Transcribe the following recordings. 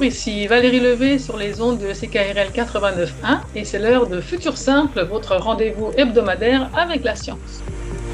Bonjour, ici Valérie Levé sur les ondes de CKRL 89.1 et c'est l'heure de Futur Simple, votre rendez-vous hebdomadaire avec la science.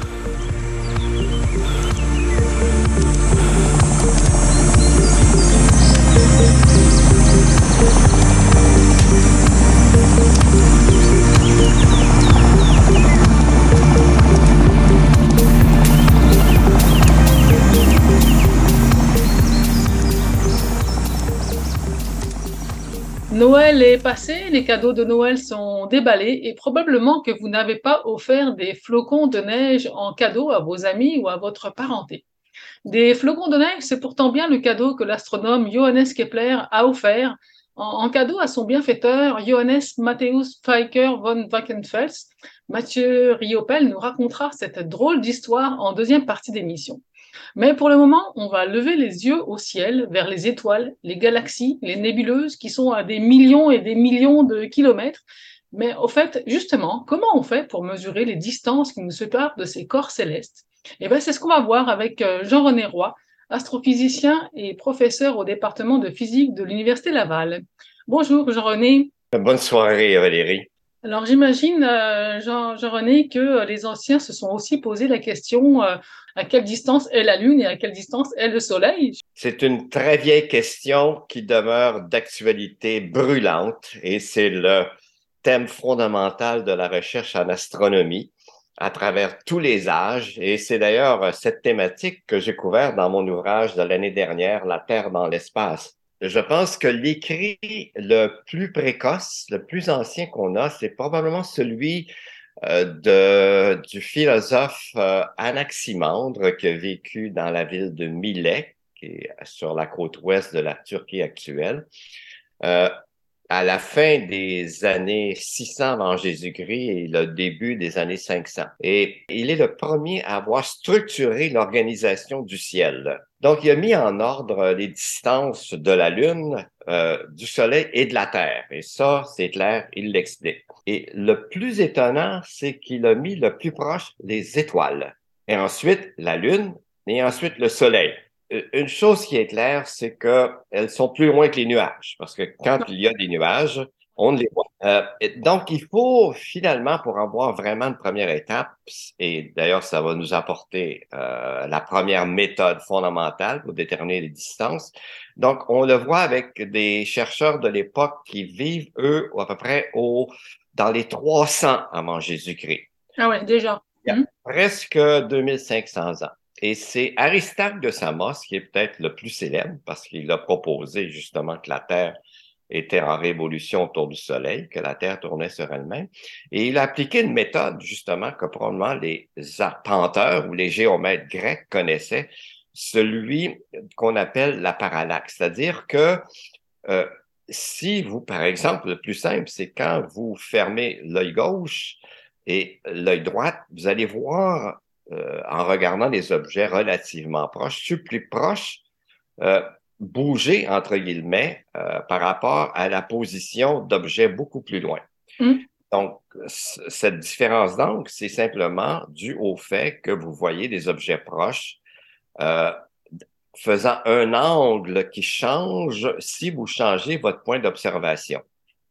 Noël est passé, les cadeaux de Noël sont déballés et probablement que vous n'avez pas offert des flocons de neige en cadeau à vos amis ou à votre parenté. Des flocons de neige, c'est pourtant bien le cadeau que l'astronome Johannes Kepler a offert en cadeau à son bienfaiteur Johannes Matthäus Pfeiffer von Wackenfels. Mathieu Riopel nous racontera cette drôle d'histoire en deuxième partie d'émission. Mais pour le moment, on va lever les yeux au ciel, vers les étoiles, les galaxies, les nébuleuses qui sont à des millions et des millions de kilomètres. Mais au fait, justement, comment on fait pour mesurer les distances qui nous séparent de ces corps célestes? Eh bien, c'est ce qu'on va voir avec Jean-René Roy, astrophysicien et professeur au département de physique de l'Université Laval. Bonjour Jean-René. Bonne soirée, Valérie. Alors j'imagine, Jean-René, que les anciens se sont aussi posé la question à quelle distance est la Lune et à quelle distance est le Soleil? C'est une très vieille question qui demeure d'actualité brûlante et c'est le thème fondamental de la recherche en astronomie à travers tous les âges. Et c'est d'ailleurs cette thématique que j'ai couverte dans mon ouvrage de l'année dernière, La Terre dans l'espace. Je pense que l'écrit le plus précoce, le plus ancien qu'on a, c'est probablement celui du philosophe Anaximandre qui a vécu dans la ville de Milet, qui est sur la côte ouest de la Turquie actuelle, euh, à la fin des années 600 avant Jésus-Christ et le début des années 500. Et il est le premier à avoir structuré l'organisation du ciel. Donc, il a mis en ordre les distances de la Lune, du Soleil et de la Terre. Et ça, c'est clair, il l'explique. Et le plus étonnant, c'est qu'il a mis le plus proche les étoiles. Et ensuite, la Lune, et ensuite le Soleil. Une chose qui est claire, c'est qu'elles sont plus loin que les nuages, parce que quand il y a des nuages, on les voit. Donc, il faut finalement, pour avoir vraiment une première étape, et d'ailleurs, ça va nous apporter la première méthode fondamentale pour déterminer les distances. Donc, on le voit avec des chercheurs de l'époque qui vivent, eux, à peu près dans les 300 avant Jésus-Christ. Ah ouais, déjà. Il y a presque 2500 ans. Et c'est Aristarque de Samos qui est peut-être le plus célèbre parce qu'il a proposé justement que la Terre était en révolution autour du Soleil, que la Terre tournait sur elle-même. Et il a appliqué une méthode justement que probablement les arpenteurs ou les géomètres grecs connaissaient, celui qu'on appelle la parallaxe. C'est-à-dire que euh, si vous, par exemple, le plus simple, c'est quand vous fermez l'œil gauche et l'œil droit, vous allez voir, en regardant des objets relativement proches, ceux plus proches, euh, bouger, entre guillemets, par rapport à la position d'objets beaucoup plus loin. Mhm. Donc, cette différence d'angle, c'est simplement dû au fait que vous voyez des objets proches euh, faisant un angle qui change si vous changez votre point d'observation.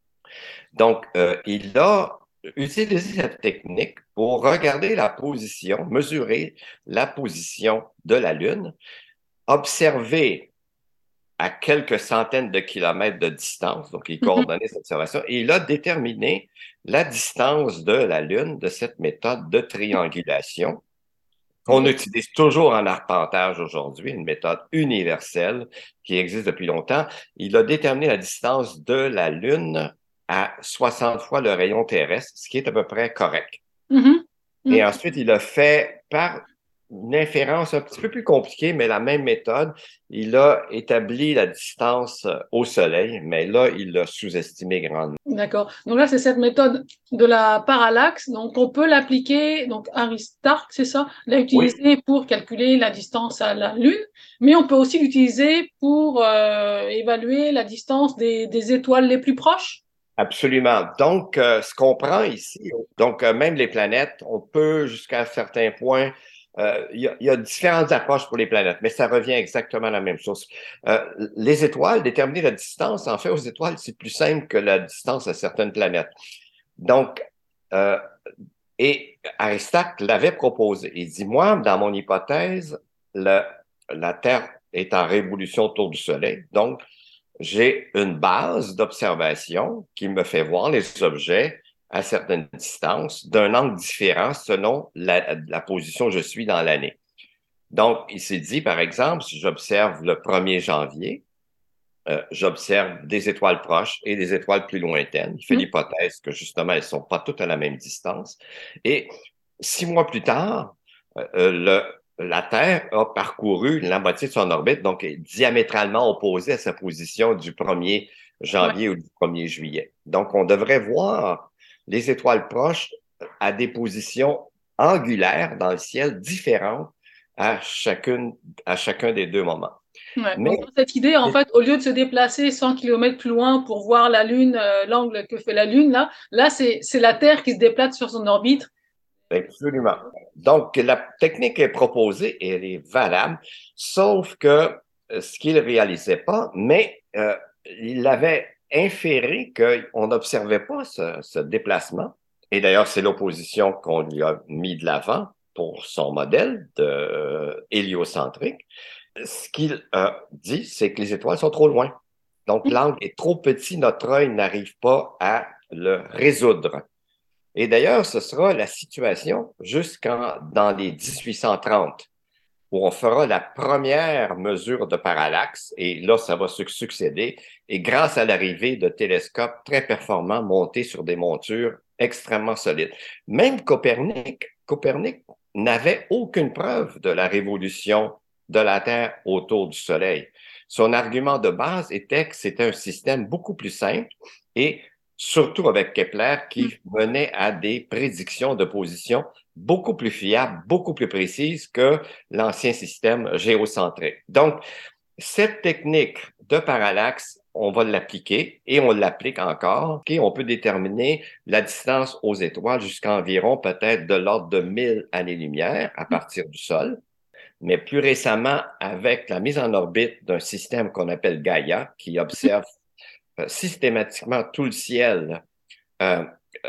Donc, il a utilisé cette technique pour regarder la position, mesurer la position de la Lune, observer à quelques centaines de kilomètres de distance, donc il Mhm. coordonnait cette observation, et il a déterminé la distance de la Lune de cette méthode de triangulation qu'on Ok. utilise toujours en arpentage aujourd'hui, une méthode universelle qui existe depuis longtemps. Il a déterminé la distance de la Lune à 60 fois le rayon terrestre, ce qui est à peu près correct. Mhm. Et Mhm. ensuite, il a fait par une inférence un petit peu plus compliquée, mais la même méthode, il a établi la distance au Soleil, mais là, il l'a sous-estimé grandement. D'accord. Donc là, c'est cette méthode de la parallaxe. Donc, on peut l'appliquer. Donc, Aristarque, c'est ça, l'a Oui, utilisé pour calculer la distance à la Lune, mais on peut aussi l'utiliser pour évaluer la distance des étoiles les plus proches. absolument. Donc, ce qu'on prend ici, donc même les planètes, on peut jusqu'à un certain point Il y a différentes approches pour les planètes, mais ça revient exactement à la même chose. Les étoiles, déterminer la distance, en fait, aux étoiles, c'est plus simple que la distance à certaines planètes. Donc, euh, et Aristote l'avait proposé. Il dit, moi, dans mon hypothèse, la Terre est en révolution autour du Soleil. Donc, j'ai une base d'observation qui me fait voir les objets à certaines distances d'un angle différent selon la position où je suis dans l'année. Donc, il s'est dit, par exemple, si j'observe le 1er janvier, j'observe des étoiles proches et des étoiles plus lointaines. Il fait Mm. l'hypothèse que justement, elles ne sont pas toutes à la même distance. Et 6 mois plus tard, la Terre a parcouru la moitié de son orbite, donc est diamétralement opposée à sa position du 1er Ouais. janvier ou du 1er juillet. Donc, on devrait voir les étoiles proches à des positions angulaires dans le ciel différentes à chacun des deux moments. Ouais. Mais Donc, dans cette idée, en fait, au lieu de se déplacer 100 kilomètres plus loin pour voir la Lune, l'angle que fait la Lune, là c'est la Terre qui se déplace sur son orbite. absolument. Donc, la technique est proposée et elle est valable, sauf que ce qu'il ne réalisait pas, mais il avait inféré qu'on n'observait pas ce déplacement. Et d'ailleurs, c'est l'opposition qu'on lui a mis de l'avant pour son modèle héliocentrique. Ce qu'il dit, c'est que les étoiles sont trop loin. Donc, l'angle est trop petit, notre œil n'arrive pas à le résoudre. Et d'ailleurs, ce sera la situation dans les 1830, où on fera la première mesure de parallaxe, et là, ça va se succéder, et grâce à l'arrivée de télescopes très performants montés sur des montures extrêmement solides. Même Copernic n'avait aucune preuve de la révolution de la Terre autour du Soleil. Son argument de base était que c'était un système beaucoup plus simple et surtout avec Kepler qui menait à des prédictions de position beaucoup plus fiables, beaucoup plus précises que l'ancien système géocentrique. Donc, cette technique de parallaxe, on va l'appliquer et on l'applique encore. Okay? On peut déterminer la distance aux étoiles jusqu'à environ peut-être de l'ordre de 1000 années-lumière à partir du sol. Mais plus récemment, avec la mise en orbite d'un système qu'on appelle Gaia, qui observe systématiquement tout le ciel euh,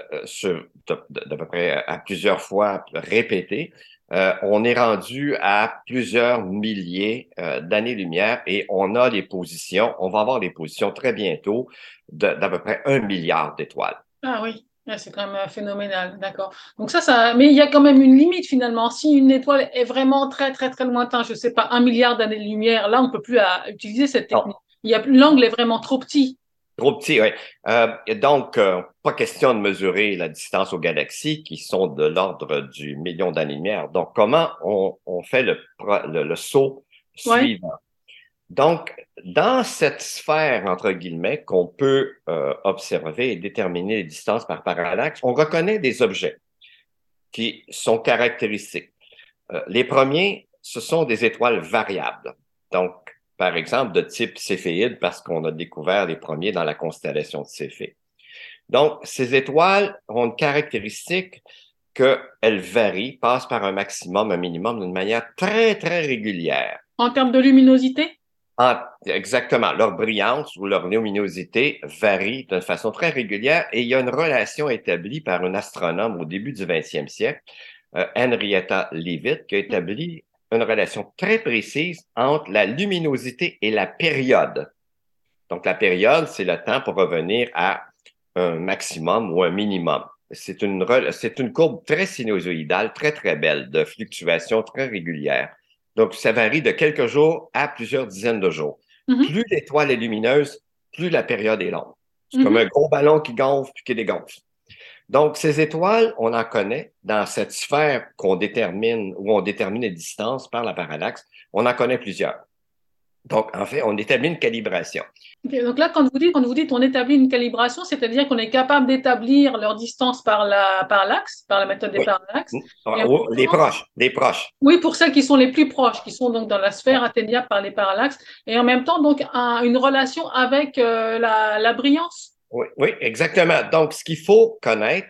d'à peu près à plusieurs fois répétées, on est rendu à plusieurs milliers d'années-lumière et on a les positions, on va avoir les positions très bientôt d'à peu près 1 milliard d'étoiles. Ah oui, ouais, c'est quand même phénoménal, d'accord. Donc mais il y a quand même une limite finalement. Si une étoile est vraiment très très très lointain, je sais pas, 1 milliard d'années-lumière, là on peut plus utiliser cette technique. Non, L'angle est vraiment trop petit. trop petit, oui. Donc, pas question de mesurer la distance aux galaxies qui sont de l'ordre du million d'années-lumière. Donc, comment on fait le saut Ouais. suivant? Donc, dans cette sphère, entre guillemets, qu'on peut observer et déterminer les distances par parallaxe, on reconnaît des objets qui sont caractéristiques. Les premiers, ce sont des étoiles variables. Donc, par exemple, de type céphéide, parce qu'on a découvert les premiers dans la constellation de Céphée. Donc, ces étoiles ont une caractéristique qu'elles varient, passent par un maximum, un minimum d'une manière très, très régulière. En termes de luminosité? Exactement. Leur brillance ou leur luminosité varie d'une façon très régulière et il y a une relation établie par un astronome au début du 20e siècle, Henrietta Leavitt, qui a établi une relation très précise entre la luminosité et la période. Donc, la période, c'est le temps pour revenir à un maximum ou un minimum. C'est une courbe très sinusoïdale, très, très belle, de fluctuations très régulières. Donc, ça varie de quelques jours à plusieurs dizaines de jours. Mhm, Plus l'étoile est lumineuse, plus la période est longue. C'est comme mhm. un gros ballon qui gonfle puis qui dégonfle. Donc, ces étoiles, on en connaît dans cette sphère qu'on détermine, où on détermine les distances par la parallaxe, on en connaît plusieurs. Donc, en fait, on établit une calibration. Ok, donc là, quand vous dites on établit une calibration, c'est-à-dire qu'on est capable d'établir leur distance par l'axe, par la méthode des Oui. parallaxes. Et en Oh, même les temps, proches, les proches. oui, pour celles qui sont les plus proches, qui sont donc dans la sphère atteignable par les parallaxes, et en même temps, donc, une relation avec la brillance. Oui, oui, exactement. Donc, ce qu'il faut connaître,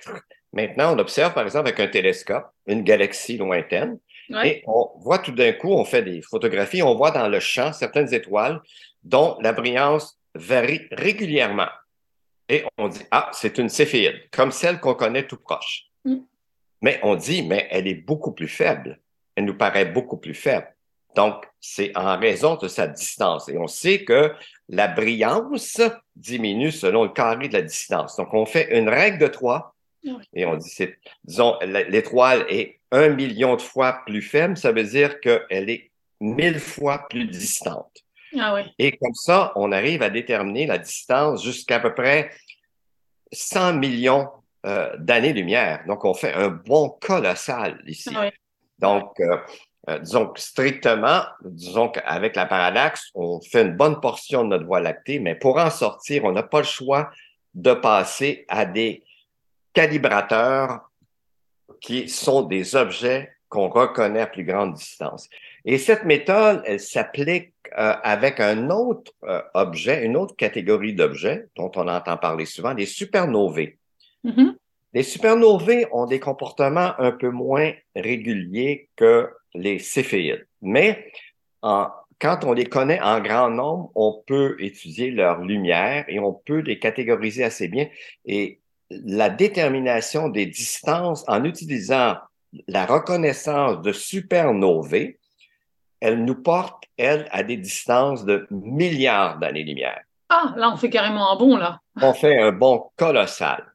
Maintenant, on observe, par exemple, avec un télescope, une galaxie lointaine, Ouais. et on voit tout d'un coup, on fait des photographies, on voit dans le champ certaines étoiles dont la brillance varie régulièrement. Et on dit, ah, c'est une céphéide, comme celle qu'on connaît tout proche. Mm. Mais on dit, mais elle est beaucoup plus faible. Elle nous paraît beaucoup plus faible. Donc, c'est en raison de sa distance. Et on sait que la brillance diminue selon le carré de la distance. Donc, on fait une règle de 3 Ouais. et on dit, disons, l'étoile est 1 million de fois plus faible. Ça veut dire qu'elle est 1000 fois plus distante. Ah oui. Et comme ça, on arrive à déterminer la distance jusqu'à peu près 100 millions d'années-lumière. Donc, on fait un bond colossal Ah ici. oui. Ouais. Donc, disons que strictement, disons qu'avec la parallaxe, on fait une bonne portion de notre Voie lactée, mais pour en sortir, on n'a pas le choix de passer à des calibrateurs qui sont des objets qu'on reconnaît à plus grande distance. Et cette méthode, elle s'applique avec un autre objet, une autre catégorie d'objets dont on entend parler souvent, les supernovae. Mhm. Les supernovae ont des comportements un peu moins réguliers que les céphéides, mais quand on les connaît en grand nombre, on peut étudier leur lumière et on peut les catégoriser assez bien. Et la détermination des distances en utilisant la reconnaissance de supernovae, elle nous porte, elle, à des distances de milliards d'années-lumière. Ah, là, on fait carrément un bond, là. On fait un bond colossal.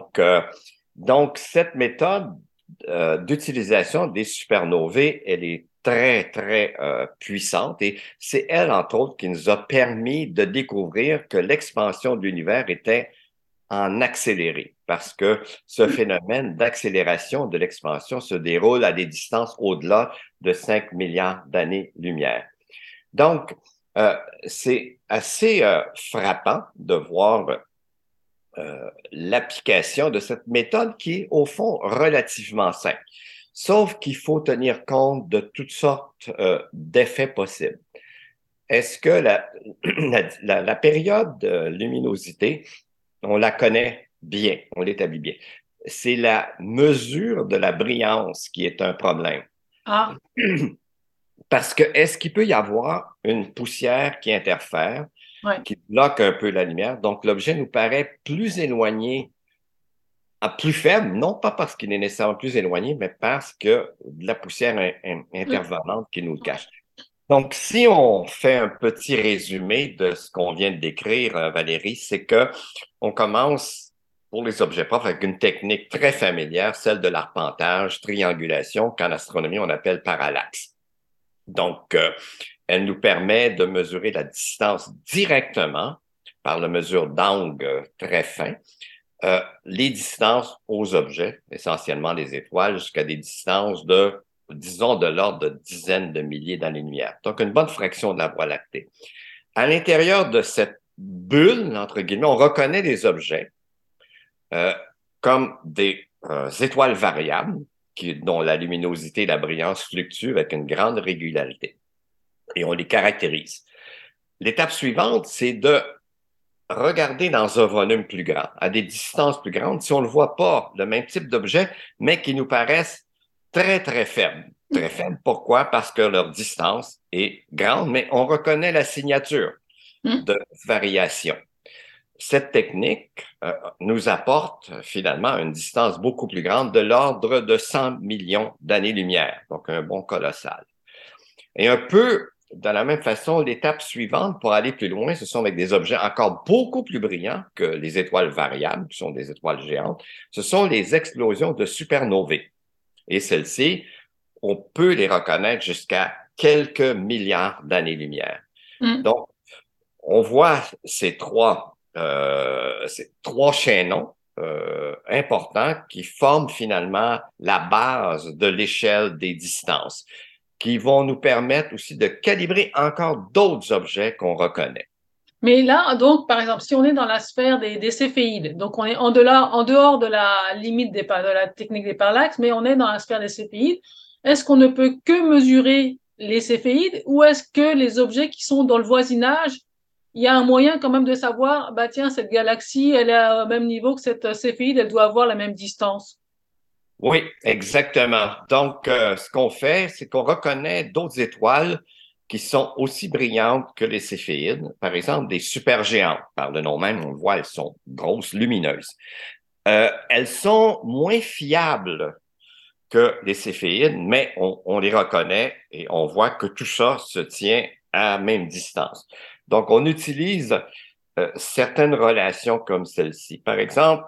Donc cette méthode d'utilisation des supernovae, elle est très, très puissante et c'est elle, entre autres, qui nous a permis de découvrir que l'expansion de l'univers était en accéléré parce que ce phénomène d'accélération de l'expansion se déroule à des distances au-delà de 5 milliards d'années-lumière. Donc, euh, c'est assez frappant de voir l'application de cette méthode qui est au fond relativement simple. Sauf qu'il faut tenir compte de toutes sortes d'effets possibles. Est-ce que la période de luminosité, on la connaît bien, on l'établit bien. C'est la mesure de la brillance qui est un problème. Ah, Parce que est-ce qu'il peut y avoir une poussière qui interfère, ouais. qui bloque un peu la lumière? Donc, l'objet nous paraît plus éloigné, plus faible, non pas parce qu'il est nécessairement plus éloigné, mais parce que de la poussière Mm. intervenante qui nous le Ouais. cache. Donc, si on fait un petit résumé de ce qu'on vient de décrire, Valérie, c'est que on commence pour les objets propres avec une technique très familière, celle de l'arpentage, triangulation, qu'en astronomie on appelle parallaxe. Donc, elle nous permet de mesurer la distance directement par la mesure d'angle très fin, les distances aux objets, essentiellement les étoiles, jusqu'à des distances de, disons, de l'ordre de dizaines de milliers d'années-lumière. Donc, une bonne fraction de la Voie lactée. À l'intérieur de cette bulle, entre guillemets, on reconnaît des objets euh, comme des étoiles variables dont la luminosité et la brillance fluctuent avec une grande régularité. Et on les caractérise. L'étape suivante, c'est de regarder dans un volume plus grand, à des distances plus grandes, si on ne voit pas le même type d'objet, mais qui nous paraissent très, très faibles. Très faibles, pourquoi? Parce que leur distance est grande, mais on reconnaît la signature Mm. de variation. Cette technique nous apporte finalement une distance beaucoup plus grande, de l'ordre de 100 millions d'années-lumière, donc un bond colossal. Et un peu de la même façon, l'étape suivante pour aller plus loin, ce sont avec des objets encore beaucoup plus brillants que les étoiles variables, qui sont des étoiles géantes. Ce sont les explosions de supernovae. Et celles-ci, on peut les reconnaître jusqu'à quelques milliards d'années-lumière. Mm. Donc, on voit ces trois chaînons importants qui forment finalement la base de l'échelle des distances, qui vont nous permettre aussi de calibrer encore d'autres objets qu'on reconnaît. Mais là, donc, par exemple, si on est dans la sphère des céphéides, donc on est en dehors de la limite de la technique des parallaxes, mais on est dans la sphère des céphéides, est-ce qu'on ne peut que mesurer les céphéides ou est-ce que les objets qui sont dans le voisinage, il y a un moyen quand même de savoir, bah tiens, cette galaxie, elle est au même niveau que cette céphéide, elle doit avoir la même distance? Oui, exactement. Donc, ce qu'on fait, c'est qu'on reconnaît d'autres étoiles qui sont aussi brillantes que les Céphéides. Par exemple, des supergéantes. Par le nom même, on le voit, elles sont grosses, lumineuses. Elles sont moins fiables que les Céphéides, mais on les reconnaît et on voit que tout ça se tient à la même distance. Donc, on utilise certaines relations comme celle-ci. Par exemple,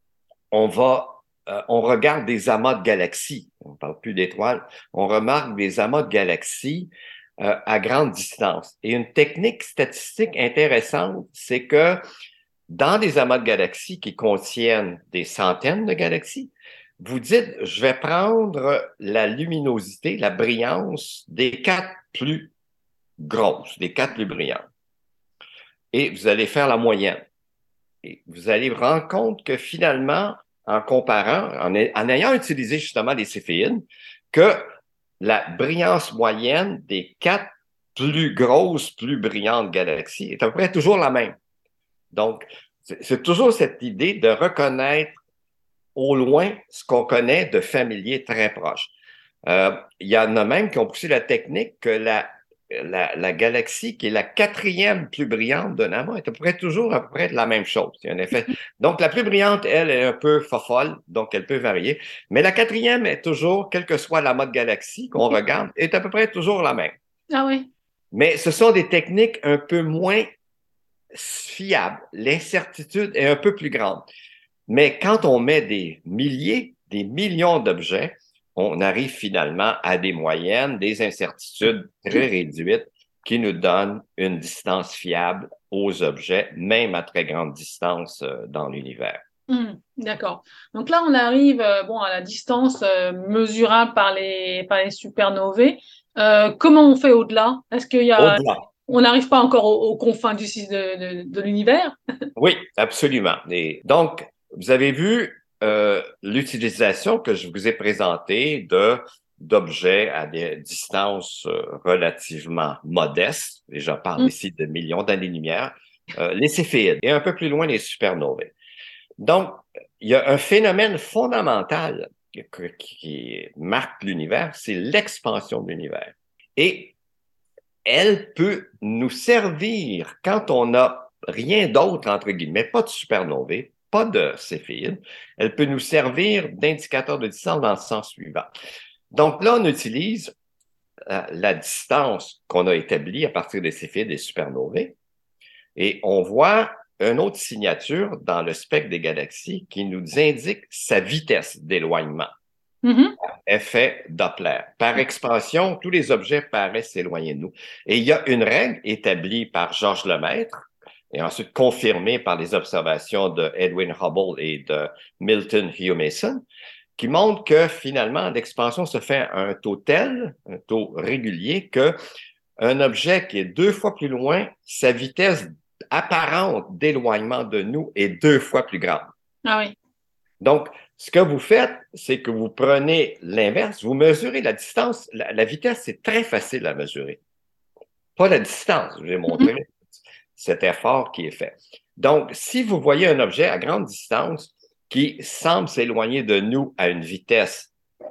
on regarde des amas de galaxies. On ne parle plus d'étoiles. On remarque des amas de galaxies à grande distance. Et une technique statistique intéressante, c'est que dans des amas de galaxies qui contiennent des centaines de galaxies, vous dites, je vais prendre la luminosité, la brillance des quatre plus grosses, des quatre plus brillantes. Et vous allez faire la moyenne. Et vous allez vous rendre compte que finalement, en comparant, en ayant utilisé justement les céphéides, que la brillance moyenne des quatre plus grosses, plus brillantes galaxies est à peu près toujours la même. Donc, c'est toujours cette idée de reconnaître au loin ce qu'on connaît de familiers très proches. Il y en a même qui ont poussé la technique que la galaxie qui est la quatrième plus brillante d'un amas est à peu près toujours à peu près la même chose. Il y a un effet. Donc, la plus brillante, elle, est un peu fofolle, donc elle peut varier. Mais la quatrième est toujours, quel que soit l'amas de galaxie qu'on regarde, est à peu près toujours la même. Ah oui. Mais ce sont des techniques un peu moins fiables. L'incertitude est un peu plus grande. Mais quand on met des milliers, des millions d'objets, on arrive finalement à des moyennes, des incertitudes très réduites qui nous donnent une distance fiable aux objets, même à très grande distance dans l'univers. D'accord. Donc là, on arrive bon, à la distance mesurable par les supernovae. Comment on fait au-delà? Est-ce qu'il y a, Au-delà. on n'arrive pas encore aux confins de l'univers? Oui, absolument. Et donc, vous avez vu l'utilisation que je vous ai présentée d'objets à des distances relativement modestes, et je parle Hmm. ici de millions d'années-lumière, les céphéides, et un peu plus loin les supernovae. Donc, il y a un phénomène fondamental qui marque l'univers, c'est l'expansion de l'univers. Et elle peut nous servir quand on n'a rien d'autre, entre guillemets, pas de supernovae, pas de céphéides. Elle peut nous servir d'indicateur de distance dans le sens suivant. Donc là, on utilise la distance qu'on a établie à partir des céphéides et des supernovae et on voit une autre signature dans le spectre des galaxies qui nous indique sa vitesse d'éloignement. Mhm. Effet Doppler. Par expansion, tous les objets paraissent s'éloigner de nous. Et il y a une règle établie par Georges Lemaître et ensuite confirmée par les observations de Edwin Hubble et de Milton Hugh-Mason qui montre que finalement, l'expansion se fait à un taux tel, un taux régulier, que un objet qui est deux fois plus loin, sa vitesse apparente d'éloignement de nous est deux fois plus grande. Ah oui. Donc, ce que vous faites, c'est que vous prenez l'inverse, vous mesurez la distance. La vitesse, c'est très facile à mesurer. Pas la distance, je vais Mhm. montrer cet effort qui est fait. Donc, si vous voyez un objet à grande distance qui semble s'éloigner de nous à une vitesse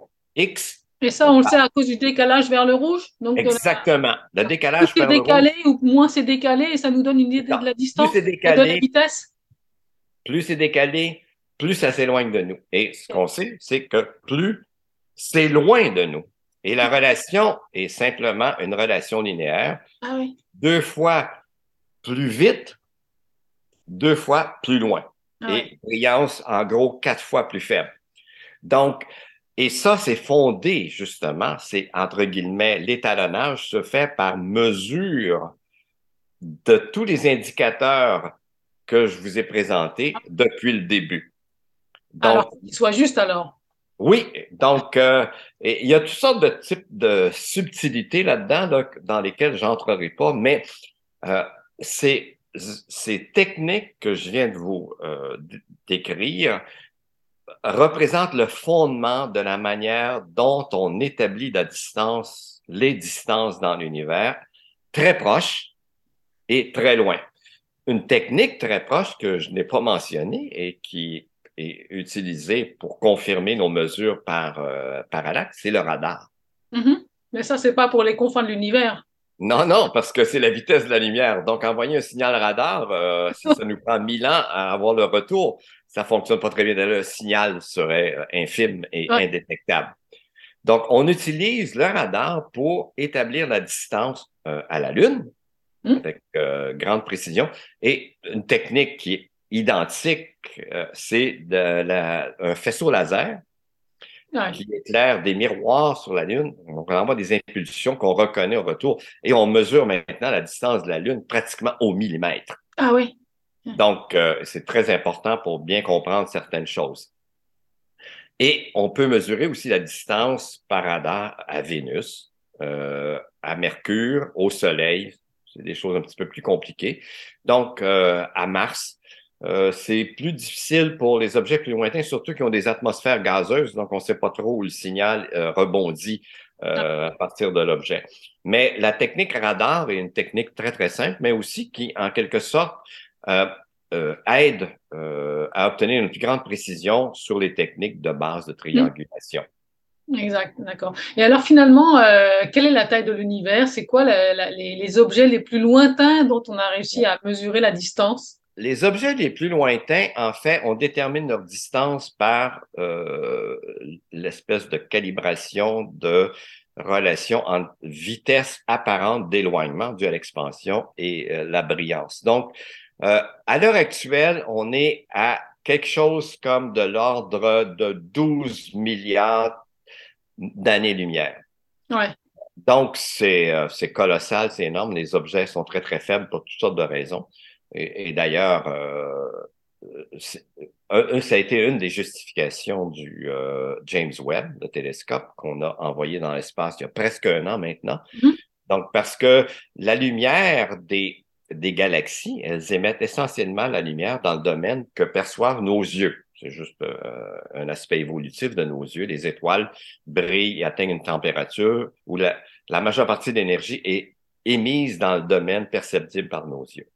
X, Et ça, on le sait à cause du décalage vers le rouge. Donc, exactement, le plus décalage c'est vers le rouge, décalé ou moins c'est décalé, et ça nous donne une idée de la plus distance c'est et de la décalé, vitesse. plus c'est décalé, plus ça s'éloigne de nous. Et ce qu'on sait, c'est que plus c'est loin de nous. Et la relation est simplement une relation linéaire. Ah oui. Deux fois plus vite, deux fois plus loin. Ah oui. Et brillance, en gros, quatre fois plus faible. Donc, et ça, c'est fondé, justement, c'est, entre guillemets, l'étalonnage se fait par mesure de tous les indicateurs que je vous ai présentés depuis le début. Alors, Donc, qu'il soit juste alors. oui, donc il y a toutes sortes de types de subtilités là-dedans là, dans lesquelles j'entrerai pas, mais euh, ces, ces techniques que je viens de vous décrire représentent le fondement de la manière dont on établit la distance, les distances dans l'univers, très proches et très loin. Une technique très proche que je n'ai pas mentionnée et qui est utilisé pour confirmer nos mesures par parallaxe, c'est le radar. Mhm. Mais ça, c'est pas pour les confins de l'univers. Non, non, parce que c'est la vitesse de la lumière. Donc, envoyer un signal radar, si ça nous prend 1000 ans à avoir le retour, ça fonctionne pas très bien. Le signal serait infime et Ouais. indétectable. Donc, on utilise le radar pour établir la distance à la Lune Mhm. avec grande précision. Et une technique qui est identique, c'est un faisceau laser Ouais. qui éclaire des miroirs sur la Lune. Donc, on envoie des impulsions qu'on reconnaît au retour et on mesure maintenant la distance de la Lune pratiquement au millimètre. Ah oui. Donc, c'est très important pour bien comprendre certaines choses. Et on peut mesurer aussi la distance par radar à Vénus, à Mercure, au Soleil. C'est des choses un petit peu plus compliquées. Donc, à Mars, c'est plus difficile pour les objets plus lointains, surtout qui ont des atmosphères gazeuses. Donc, on ne sait pas trop où le signal rebondit à partir de l'objet. Mais la technique radar est une technique très, très simple, mais aussi qui, en quelque sorte, euh, aide à obtenir une plus grande précision sur les techniques de base de Mhm. triangulation. Exact, d'accord. Et alors finalement, quelle est la taille de l'univers? C'est quoi les objets les plus lointains dont on a réussi à mesurer la distance? Les objets les plus lointains, en fait, on détermine leur distance par l'espèce de calibration de relation entre vitesse apparente d'éloignement due à l'expansion et la brillance. Donc, à l'heure actuelle, on est à quelque chose comme de l'ordre de 12 milliards d'années-lumière. Ouais. Donc, c'est colossal, c'est énorme. Les objets sont très, très faibles pour toutes sortes de raisons. Et d'ailleurs, ça a été une des justifications du James Webb, le télescope qu'on a envoyé dans l'espace il y a presque un an maintenant. Mhm. Donc, parce que la lumière des galaxies, elles émettent essentiellement la lumière dans le domaine que perçoivent nos yeux. C'est juste un aspect évolutif de nos yeux. Les étoiles brillent et atteignent une température où la majeure partie de l'énergie est émise dans le domaine perceptible par nos yeux.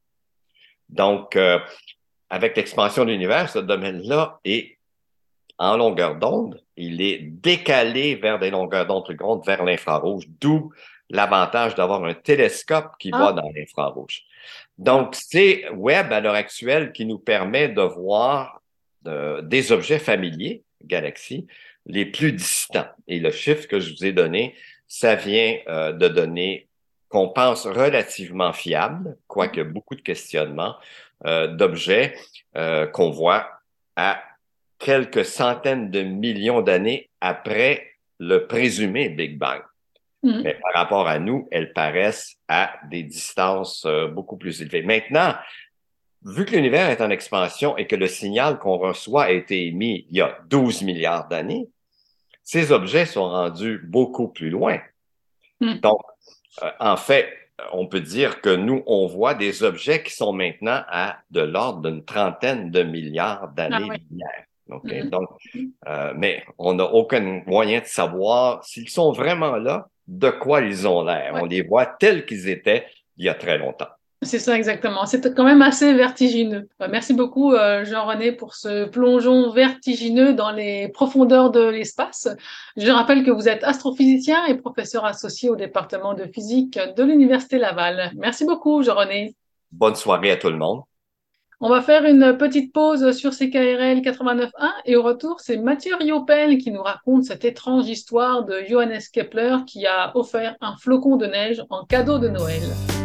Donc, avec l'expansion de l'univers, ce domaine-là est en longueur d'onde. Il est décalé vers des longueurs d'onde plus grandes, vers l'infrarouge, d'où l'avantage d'avoir un télescope qui Ah, va dans l'infrarouge. ah, Donc, c'est Webb à l'heure actuelle qui nous permet de voir des objets familiers, galaxies, les plus distants. Et le chiffre que je vous ai donné, ça vient de données qu'on pense relativement fiables, quoique beaucoup de questionnements, d'objets qu'on voit à quelques centaines de millions d'années après le présumé Big Bang. mhm. Mais par rapport à nous, elles paraissent à des distances beaucoup plus élevées. Maintenant, vu que l'univers est en expansion et que le signal qu'on reçoit a été émis il y a 12 milliards d'années, ces objets sont rendus beaucoup plus loin. Mhm. Donc, en fait, on peut dire que nous, on voit des objets qui sont maintenant à de l'ordre d'une trentaine de milliards Ah oui. d'années-lumière. Okay? Mhm. Donc, mais on n'a aucun moyen de savoir s'ils sont vraiment là, de quoi ils ont l'air. Ouais. On les voit tels qu'ils étaient il y a très longtemps. C'est ça exactement. C'est quand même assez vertigineux. Merci beaucoup, Jean-René, pour ce plongeon vertigineux dans les profondeurs de l'espace. Je rappelle que vous êtes astrophysicien et professeur associé au département de physique de l'Université Laval. Merci beaucoup, Jean-René. Bonne soirée à tout le monde. On va faire une petite pause sur CKRL 89.1 et au retour, c'est Mathieu Riopel qui nous raconte cette étrange histoire de Johannes Kepler qui a offert un flocon de neige en cadeau de Noël.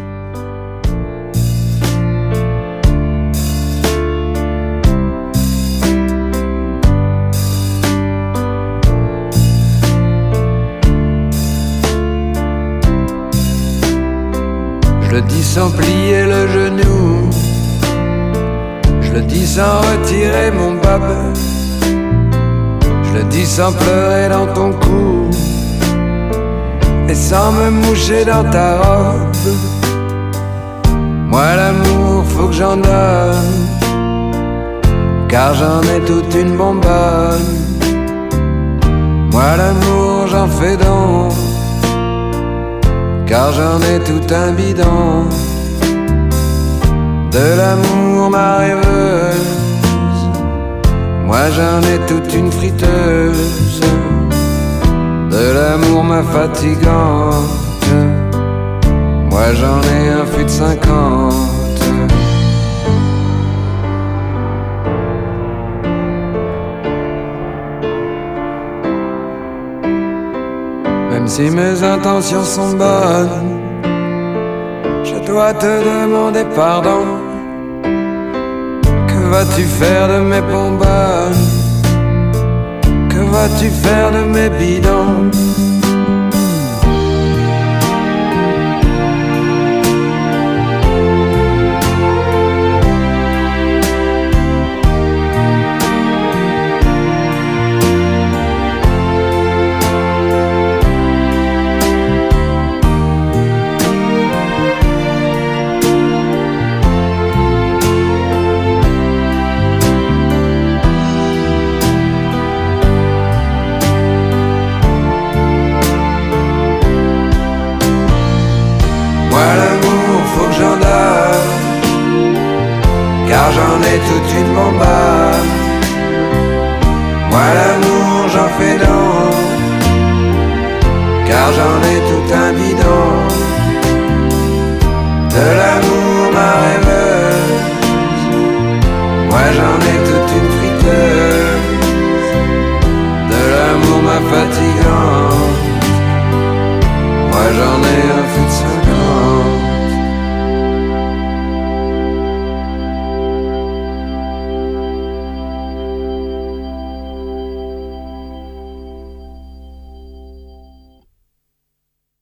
Je le dis sans plier le genou, je le dis sans retirer mon bob, je le dis sans pleurer dans ton cou et sans me moucher dans ta robe. Moi l'amour faut que j'en donne, car j'en ai toute une bonbonne. Moi l'amour j'en fais donc, car j'en ai tout un bidon. De l'amour ma rêveuse, moi Moi j'en ai toute une friteuse, de l'amour ma fatigante. Moi j'en ai un fût de 50. Même si mes intentions sont bonnes, je dois te demander pardon. Que vas-tu faire de mes bonbonnes? Que vas-tu faire de mes bidons? Car j'en ai toute une bombasse. Moi l'amour j'en fais donc, car j'en ai tout un bidon. De l'amour ma rêveuse, moi j'en ai toute une friteuse. De l'amour ma fatigante, moi j'en ai un fût de 50.